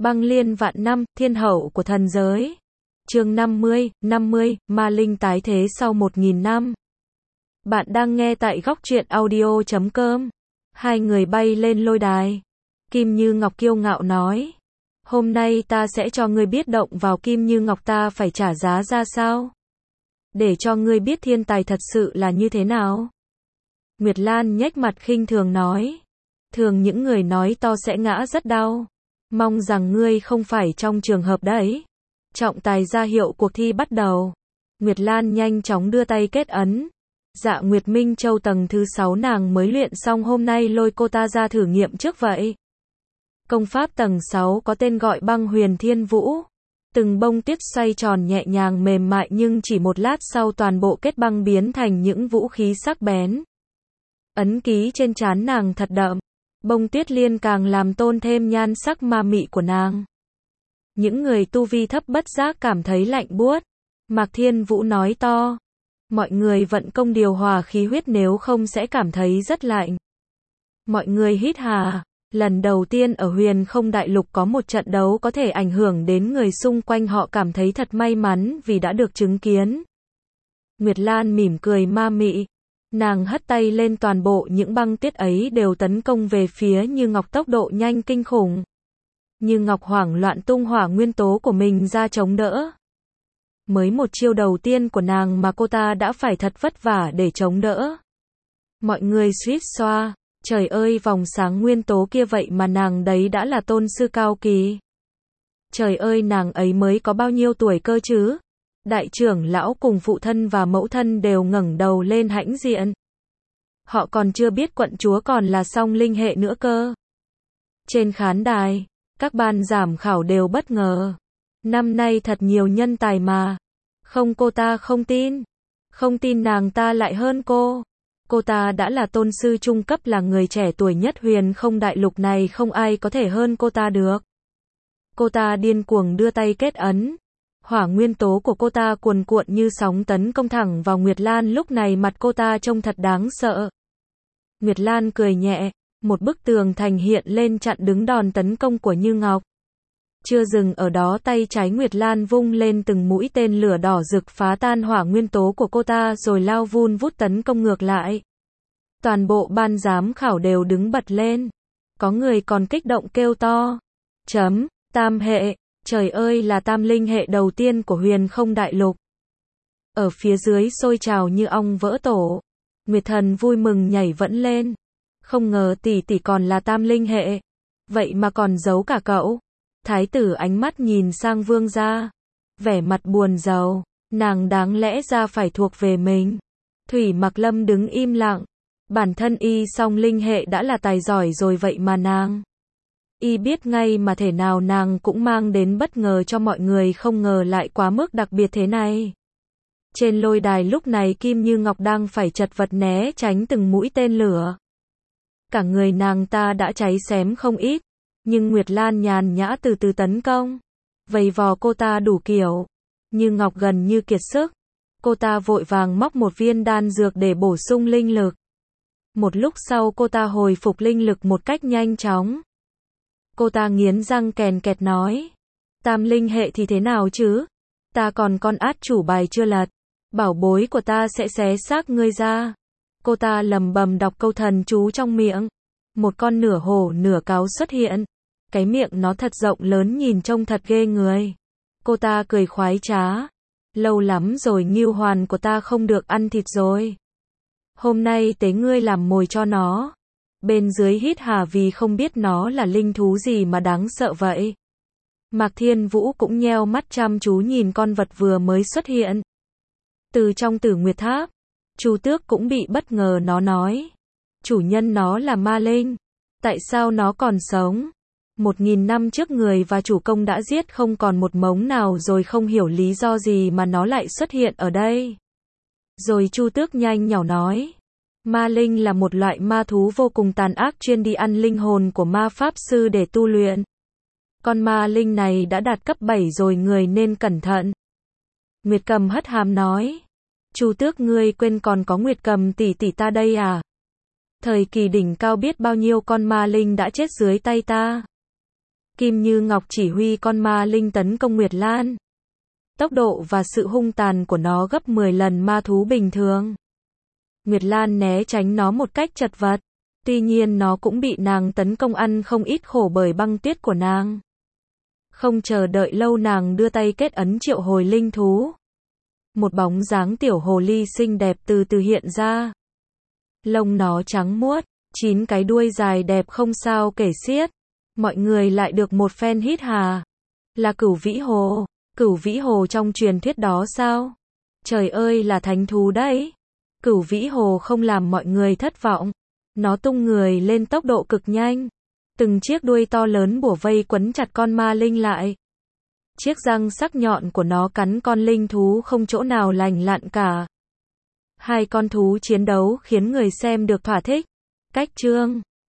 Băng liên vạn năm, thiên hậu của thần giới. Chương 50, Ma Linh tái thế sau 1000 năm. Bạn đang nghe tại góc truyện audio.com. Hai người bay lên lôi đài. Kim Như Ngọc kiêu ngạo nói. Hôm nay ta sẽ cho ngươi biết động vào Kim Như Ngọc ta phải trả giá ra sao. Để cho ngươi biết thiên tài thật sự là như thế nào. Nguyệt Lan nhếch mặt khinh thường nói. Thường những người nói to sẽ ngã rất đau. Mong rằng ngươi không phải trong trường hợp đấy. Trọng tài ra hiệu cuộc thi bắt đầu. Nguyệt Lan nhanh chóng đưa tay kết ấn. Dạ Nguyệt Minh Châu tầng thứ 6 nàng mới luyện xong, hôm nay lôi cô ta ra thử nghiệm trước vậy. Công pháp tầng 6 có tên gọi Băng Huyền Thiên Vũ. Từng bông tuyết xoay tròn nhẹ nhàng mềm mại, nhưng chỉ một lát sau toàn bộ kết băng biến thành những vũ khí sắc bén. Ấn ký trên trán nàng thật đậm. Bông tuyết liên càng làm tôn thêm nhan sắc ma mị của nàng. Những người tu vi thấp bất giác cảm thấy lạnh buốt. Mạc Thiên Vũ nói to. Mọi người vận công điều hòa khí huyết, nếu không sẽ cảm thấy rất lạnh. Mọi người hít hà. Lần đầu tiên ở Huyền Không Đại Lục có một trận đấu có thể ảnh hưởng đến người xung quanh, họ cảm thấy thật may mắn vì đã được chứng kiến. Nguyệt Lan mỉm cười ma mị. Nàng hất tay lên, toàn bộ những băng tuyết ấy đều tấn công về phía Như Ngọc, tốc độ nhanh kinh khủng. Như Ngọc hoảng loạn tung hỏa nguyên tố của mình ra chống đỡ. Mới một chiêu đầu tiên của nàng mà cô ta đã phải thật vất vả để chống đỡ. Mọi người suýt xoa. Trời ơi, vòng sáng nguyên tố kia vậy mà nàng đấy đã là tôn sư cao kỳ. Trời ơi, nàng ấy mới có bao nhiêu tuổi cơ chứ? Đại trưởng lão cùng phụ thân và mẫu thân đều ngẩng đầu lên hãnh diện. Họ còn chưa biết quận chúa còn là song linh hệ nữa cơ. Trên khán đài, các ban giám khảo đều bất ngờ. Năm nay thật nhiều nhân tài mà. Không, cô ta không tin. Không tin nàng ta lại hơn cô. Cô ta đã là tôn sư trung cấp, là người trẻ tuổi nhất Huyền Không Đại Lục này, không ai có thể hơn cô ta được. Cô ta điên cuồng đưa tay kết ấn. Hỏa nguyên tố của cô ta cuồn cuộn như sóng tấn công thẳng vào Nguyệt Lan, lúc này mặt cô ta trông thật đáng sợ. Nguyệt Lan cười nhẹ, một bức tường thành hiện lên chặn đứng đòn tấn công của Như Ngọc. Chưa dừng ở đó, tay trái Nguyệt Lan vung lên, từng mũi tên lửa đỏ rực phá tan hỏa nguyên tố của cô ta rồi lao vun vút tấn công ngược lại. Toàn bộ ban giám khảo đều đứng bật lên. Có người còn kích động kêu to. Tam hệ. Trời ơi, là tam linh hệ đầu tiên của Huyền Không Đại Lục. Ở phía dưới sôi trào như ong vỡ tổ. Nguyệt Thần vui mừng nhảy vẫn lên. Không ngờ tỷ tỷ còn là tam linh hệ. Vậy mà còn giấu cả cậu. Thái tử ánh mắt nhìn sang vương gia. Vẻ mặt buồn rầu. Nàng đáng lẽ ra phải thuộc về mình. Thủy Mặc Lâm đứng im lặng. Bản thân y song linh hệ đã là tài giỏi rồi, vậy mà nàng. Y biết ngay mà thể nào nàng cũng mang đến bất ngờ cho mọi người, không ngờ lại quá mức đặc biệt thế này. Trên lôi đài lúc này Kim Như Ngọc đang phải chật vật né tránh từng mũi tên lửa. Cả người nàng ta đã cháy xém không ít. Nhưng Nguyệt Lan nhàn nhã từ từ tấn công. Vây vò cô ta đủ kiểu. Như Ngọc gần như kiệt sức. Cô ta vội vàng móc một viên đan dược để bổ sung linh lực. Một lúc sau cô ta hồi phục linh lực một cách nhanh chóng. Cô ta nghiến răng kèn kẹt nói. Tam linh hệ thì thế nào chứ? Ta còn con át chủ bài chưa lật. Bảo bối của ta sẽ xé xác ngươi ra. Cô ta lầm bầm đọc câu thần chú trong miệng. Một con nửa hổ nửa cáo xuất hiện. Cái miệng nó thật rộng lớn, nhìn trông thật ghê người. Cô ta cười khoái trá. Lâu lắm rồi ngưu hoàn của ta không được ăn thịt rồi. Hôm nay tế ngươi làm mồi cho nó. Bên dưới hít hà vì không biết nó là linh thú gì mà đáng sợ vậy. Mạc Thiên Vũ cũng nheo mắt chăm chú nhìn con vật vừa mới xuất hiện. Từ trong Tử Nguyệt Tháp, Chu Tước cũng bị bất ngờ, nó nói. Chủ nhân nó là ma linh. Tại sao nó còn sống? 1000 năm trước người và chủ công đã giết không còn một mống nào rồi, không hiểu lý do gì mà nó lại xuất hiện ở đây. Rồi Chu Tước nhanh nhỏ nói. Ma linh là một loại ma thú vô cùng tàn ác, chuyên đi ăn linh hồn của ma pháp sư để tu luyện. Con ma linh này đã đạt cấp 7 rồi, người nên cẩn thận. Nguyệt Cầm hất hàm nói. Chu Tước, ngươi quên còn có Nguyệt Cầm tỷ tỷ ta đây à? Thời kỳ đỉnh cao biết bao nhiêu con ma linh đã chết dưới tay ta. Kim Như Ngọc chỉ huy con ma linh tấn công Nguyệt Lan. Tốc độ và sự hung tàn của nó gấp 10 lần ma thú bình thường. Nguyệt Lan né tránh nó một cách chật vật. Tuy nhiên nó cũng bị nàng tấn công ăn không ít khổ bởi băng tuyết của nàng. Không chờ đợi lâu nàng đưa tay kết ấn triệu hồi linh thú. Một bóng dáng tiểu hồ ly xinh đẹp từ từ hiện ra. Lông nó trắng muốt, 9 cái đuôi dài đẹp không sao kể xiết. Mọi người lại được một phen hít hà. Là Cửu Vĩ Hồ. Cửu Vĩ Hồ trong truyền thuyết đó sao? Trời ơi là thánh thú đấy. Cửu Vĩ Hồ không làm mọi người thất vọng. Nó tung người lên tốc độ cực nhanh. Từng chiếc đuôi to lớn bủa vây quấn chặt con ma linh lại. Chiếc răng sắc nhọn của nó cắn con linh thú không chỗ nào lành lặn cả. Hai con thú chiến đấu khiến người xem được thỏa thích. Cách chương